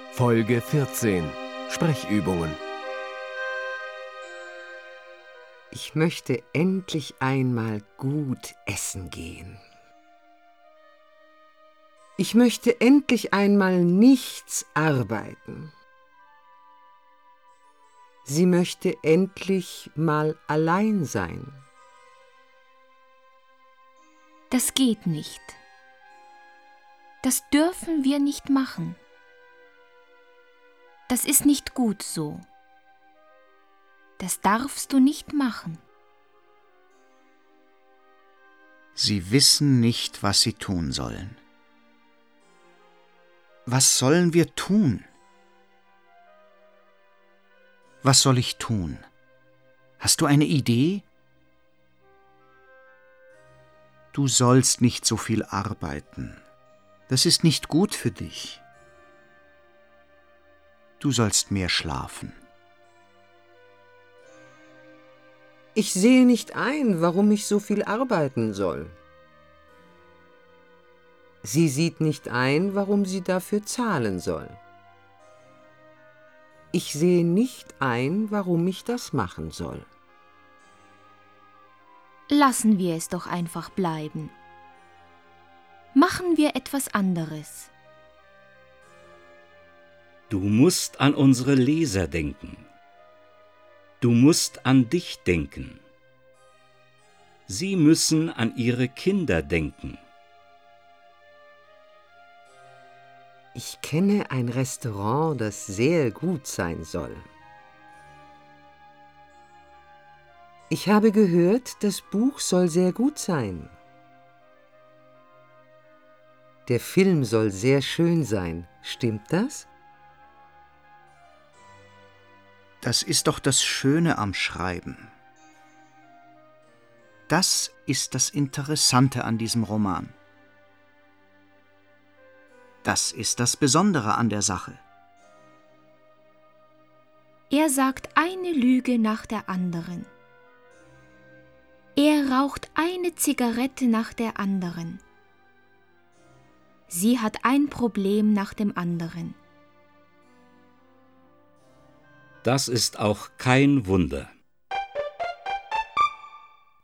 Folge 14. Sprechübungen. Ich möchte endlich einmal gut essen gehen. Ich möchte endlich einmal nichts arbeiten. Sie möchte endlich mal allein sein. Das geht nicht. Das dürfen wir nicht machen. Das ist nicht gut so. Das darfst du nicht machen. Sie wissen nicht, was sie tun sollen. Was sollen wir tun? Was soll ich tun? Hast du eine Idee? Du sollst nicht so viel arbeiten. Das ist nicht gut für dich. Du sollst mehr schlafen. Ich sehe nicht ein, warum ich so viel arbeiten soll. Sie sieht nicht ein, warum sie dafür zahlen soll. Ich sehe nicht ein, warum ich das machen soll. Lassen wir es doch einfach bleiben. Machen wir etwas anderes. Du musst an unsere Leser denken. Du musst an dich denken. Sie müssen an ihre Kinder denken. Ich kenne ein Restaurant, das sehr gut sein soll. Ich habe gehört, das Buch soll sehr gut sein. Der Film soll sehr schön sein. Stimmt das? Das ist doch das Schöne am Schreiben. Das ist das Interessante an diesem Roman. Das ist das Besondere an der Sache. Er sagt eine Lüge nach der anderen. Er raucht eine Zigarette nach der anderen. Sie hat ein Problem nach dem anderen. Das ist auch kein Wunder.